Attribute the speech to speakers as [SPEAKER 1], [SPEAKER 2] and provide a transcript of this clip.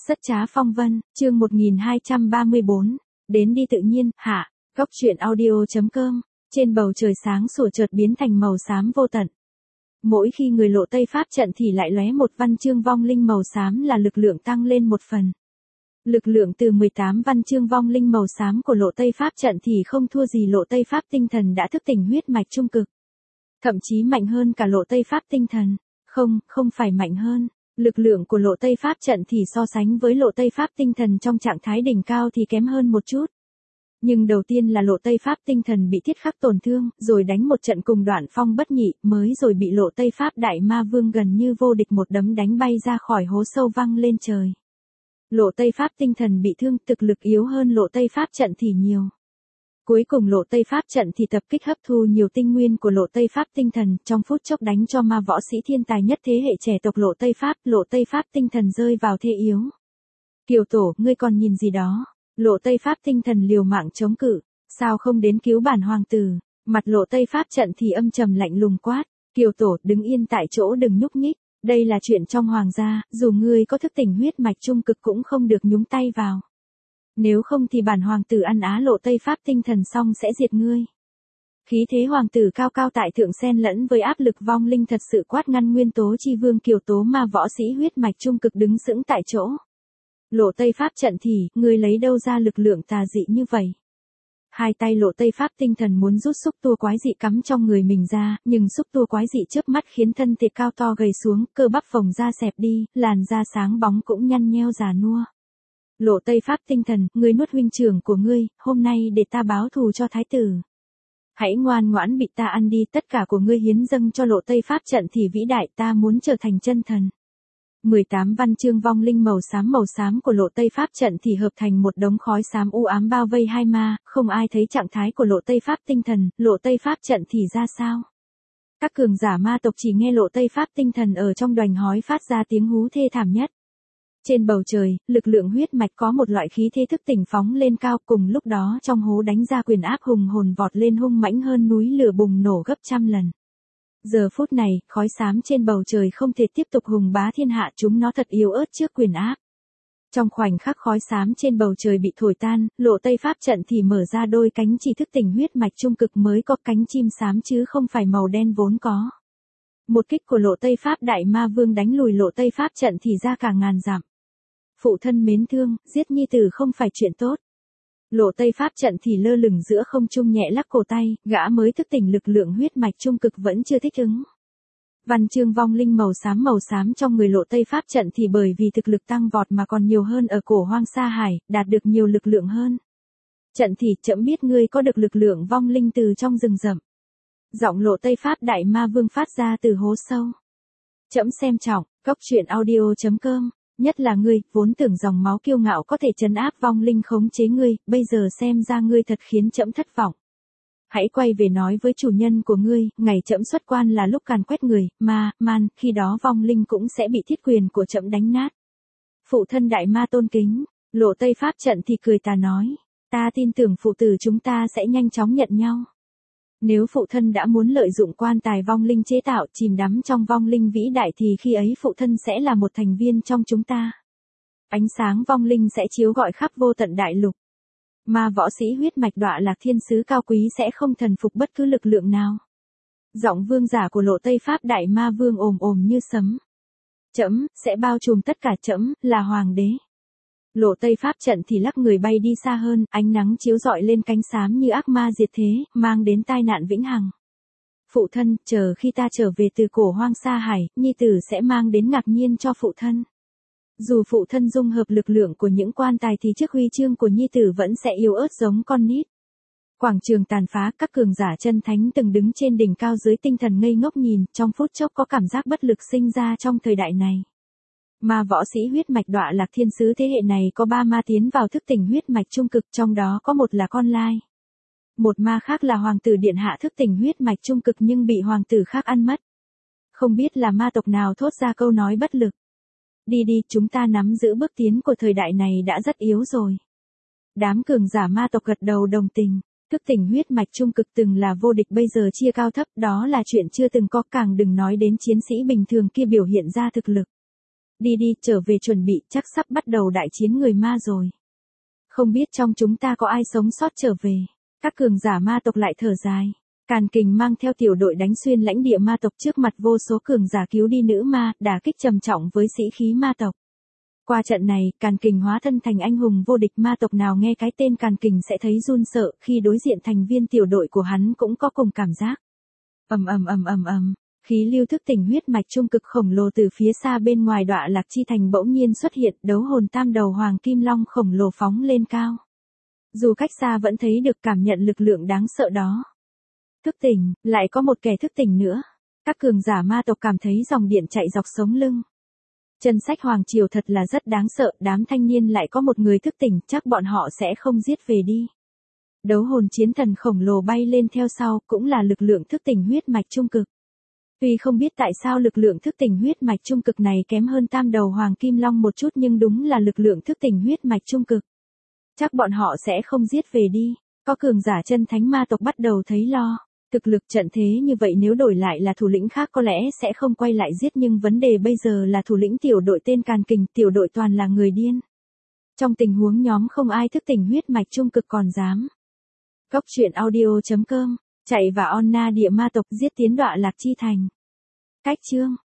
[SPEAKER 1] Rất trá phong vân, chương 1234, đến đi tự nhiên, hạ, góc truyện audio.com, trên bầu trời sáng sủa chợt biến thành màu xám vô tận. Mỗi khi người lộ Tây Pháp trận thì lại lóe một văn chương vong linh màu xám là lực lượng tăng lên một phần. Lực lượng từ 18 văn chương vong linh màu xám của lộ Tây Pháp trận thì không thua gì lộ Tây Pháp tinh thần đã thức tỉnh huyết mạch trung cực. Thậm chí mạnh hơn cả lộ Tây Pháp tinh thần. Không phải mạnh hơn. Lực lượng của lộ Tây Pháp trận thì so sánh với lộ Tây Pháp tinh thần trong trạng thái đỉnh cao thì kém hơn một chút. Nhưng đầu tiên là lộ Tây Pháp tinh thần bị thiết khắc tổn thương, rồi đánh một trận cùng Đoạn Phong bất nhị, mới rồi bị lộ Tây Pháp đại ma vương gần như vô địch một đấm đánh bay ra khỏi hố sâu văng lên trời. Lộ Tây Pháp tinh thần bị thương, thực lực yếu hơn lộ Tây Pháp trận thì nhiều. Cuối cùng lộ Tây Pháp trận thì tập kích hấp thu nhiều tinh nguyên của lộ Tây Pháp tinh thần, trong phút chốc đánh cho ma võ sĩ thiên tài nhất thế hệ trẻ tộc lộ Tây Pháp tinh thần rơi vào thế yếu. Kiều tổ, ngươi còn nhìn gì đó? Lộ Tây Pháp tinh thần liều mạng chống cự, sao không đến cứu bản hoàng tử? Mặt lộ Tây Pháp trận thì âm trầm lạnh lùng quát, Kiều tổ, đứng yên tại chỗ đừng nhúc nhích, đây là chuyện trong hoàng gia, dù ngươi có thức tỉnh huyết mạch trung cực cũng không được nhúng tay vào. Nếu không thì bản hoàng tử ăn á lộ Tây Pháp tinh thần xong sẽ diệt ngươi. Khí thế hoàng tử cao cao tại thượng xen lẫn với áp lực vong linh thật sự quát ngăn nguyên tố chi vương Kiều tố ma võ sĩ huyết mạch trung cực đứng sững tại chỗ. Lộ Tây Pháp trận thì, ngươi lấy đâu ra lực lượng tà dị như vậy? Hai tay lộ Tây Pháp tinh thần muốn rút xúc tua quái dị cắm trong người mình ra, nhưng xúc tua quái dị chớp mắt khiến thân thể cao to gầy xuống, cơ bắp phồng ra xẹp đi, làn da sáng bóng cũng nhăn nheo già nua. Lộ Tây Pháp tinh thần, ngươi nuốt huynh trưởng của ngươi, hôm nay để ta báo thù cho thái tử. Hãy ngoan ngoãn bị ta ăn đi, tất cả của ngươi hiến dâng cho lộ Tây Pháp trận thì vĩ đại, ta muốn trở thành chân thần. 18 văn chương vong linh màu xám của lộ Tây Pháp trận thì hợp thành một đống khói xám u ám bao vây hai ma, không ai thấy trạng thái của lộ Tây Pháp tinh thần, lộ Tây Pháp trận thì ra sao? Các cường giả ma tộc chỉ nghe lộ Tây Pháp tinh thần ở trong đoành hói phát ra tiếng hú thê thảm nhất. Trên bầu trời, lực lượng huyết mạch có một loại khí thế thức tỉnh phóng lên cao, cùng lúc đó trong hố đánh ra quyền áp hùng hồn vọt lên hung mãnh hơn núi lửa bùng nổ gấp trăm lần. Giờ phút này, khói xám trên bầu trời không thể tiếp tục hùng bá thiên hạ, chúng nó thật yếu ớt trước quyền áp. Trong khoảnh khắc khói xám trên bầu trời bị thổi tan, lộ Tây Pháp trận thì mở ra đôi cánh chỉ thức tỉnh huyết mạch trung cực mới có cánh chim xám chứ không phải màu đen vốn có. Một kích của lộ Tây Pháp đại ma vương đánh lùi lộ Tây Pháp trận thì ra cả ngàn dặm. Phụ thân mến thương, giết nhi tử không phải chuyện tốt. Lộ Tây Pháp trận thì lơ lửng giữa không trung nhẹ lắc cổ tay, gã mới thức tỉnh lực lượng huyết mạch trung cực vẫn chưa thích ứng. Văn chương vong linh màu xám trong người lộ Tây Pháp trận thì bởi vì thực lực tăng vọt mà còn nhiều hơn ở cổ hoang sa hải, đạt được nhiều lực lượng hơn. Trận thì trẫm biết ngươi có được lực lượng vong linh từ trong rừng rậm. Giọng lộ Tây Pháp đại ma vương phát ra từ hố sâu. Trẫm xem trọng, góc truyện audio.com. Nhất là ngươi, vốn tưởng dòng máu kiêu ngạo có thể trấn áp vong linh khống chế ngươi, bây giờ xem ra ngươi thật khiến trẫm thất vọng. Hãy quay về nói với chủ nhân của ngươi, ngày trẫm xuất quan là lúc càn quét người, man, khi đó vong linh cũng sẽ bị thiết quyền của trẫm đánh nát. Phụ thân đại ma tôn kính, lộ Tây Pháp trận thì cười ta nói, ta tin tưởng phụ tử chúng ta sẽ nhanh chóng nhận nhau. Nếu phụ thân đã muốn lợi dụng quan tài vong linh chế tạo chìm đắm trong vong linh vĩ đại thì khi ấy phụ thân sẽ là một thành viên trong chúng ta. Ánh sáng vong linh sẽ chiếu gọi khắp vô tận đại lục. Ma võ sĩ huyết mạch đọa lạc thiên sứ cao quý sẽ không thần phục bất cứ lực lượng nào. Giọng vương giả của lộ Tây Pháp đại ma vương ồm như sấm. Trẫm sẽ bao trùm tất cả, trẫm là hoàng đế. Lộ Tây Pháp trận thì lắc người bay đi xa hơn, ánh nắng chiếu rọi lên cánh xám như ác ma diệt thế, mang đến tai nạn vĩnh hằng. Phụ thân, chờ khi ta trở về từ cổ hoang sa hải, nhi tử sẽ mang đến ngạc nhiên cho phụ thân. Dù phụ thân dung hợp lực lượng của những quan tài thì chiếc huy chương của nhi tử vẫn sẽ yếu ớt giống con nít. Quảng trường tàn phá, các cường giả chân thánh từng đứng trên đỉnh cao dưới tinh thần ngây ngốc nhìn, trong phút chốc có cảm giác bất lực sinh ra trong thời đại này. Ma võ sĩ huyết mạch đọa lạc thiên sứ thế hệ này có 3 ma tiến vào thức tỉnh huyết mạch trung cực, trong đó có một là con lai. Một ma khác là hoàng tử điện hạ thức tỉnh huyết mạch trung cực nhưng bị hoàng tử khác ăn mất. Không biết là ma tộc nào thốt ra câu nói bất lực. Đi, chúng ta nắm giữ bước tiến của thời đại này đã rất yếu rồi. Đám cường giả ma tộc gật đầu đồng tình. Thức tỉnh huyết mạch trung cực từng là vô địch bây giờ chia cao thấp, đó là chuyện chưa từng có, càng đừng nói đến chiến sĩ bình thường kia biểu hiện ra thực lực. Đi đi, trở về chuẩn bị, chắc sắp bắt đầu đại chiến người ma rồi. Không biết trong chúng ta có ai sống sót trở về. Các cường giả ma tộc lại thở dài. Càn Kình mang theo tiểu đội đánh xuyên lãnh địa ma tộc trước mặt vô số cường giả cứu đi nữ ma, đả kích trầm trọng với sĩ khí ma tộc. Qua trận này, Càn Kình hóa thân thành anh hùng vô địch, ma tộc nào nghe cái tên Càn Kình sẽ thấy run sợ, khi đối diện thành viên tiểu đội của hắn cũng có cùng cảm giác. Ầm ầm ầm ầm ầm, khí lưu thức tỉnh huyết mạch trung cực khổng lồ từ phía xa bên ngoài Đọa Lạc Chi Thành bỗng nhiên xuất hiện, đấu hồn tam đầu hoàng kim long khổng lồ phóng lên cao. Dù cách xa vẫn thấy được cảm nhận lực lượng đáng sợ đó. Thức tỉnh, lại có một kẻ thức tỉnh nữa. Các cường giả ma tộc cảm thấy dòng điện chạy dọc sống lưng. Chân sách hoàng triều thật là rất đáng sợ, đám thanh niên lại có một người thức tỉnh, chắc bọn họ sẽ không giết về đi. Đấu hồn chiến thần khổng lồ bay lên theo sau, cũng là lực lượng thức tỉnh huyết mạch trung cực. Tuy không biết tại sao lực lượng thức tỉnh huyết mạch trung cực này kém hơn tam đầu hoàng kim long một chút, nhưng đúng là lực lượng thức tỉnh huyết mạch trung cực. Chắc bọn họ sẽ không giết về đi. Có cường giả chân thánh ma tộc bắt đầu thấy lo. Thực lực trận thế như vậy nếu đổi lại là thủ lĩnh khác có lẽ sẽ không quay lại giết, nhưng vấn đề bây giờ là thủ lĩnh tiểu đội tên Càn Kình, tiểu đội toàn là người điên. Trong tình huống nhóm không ai thức tỉnh huyết mạch trung cực còn dám. Cốc truyện audio.com, chạy vào Onna địa ma tộc giết tiến Đọa Lạc Chi Thành. Cách chương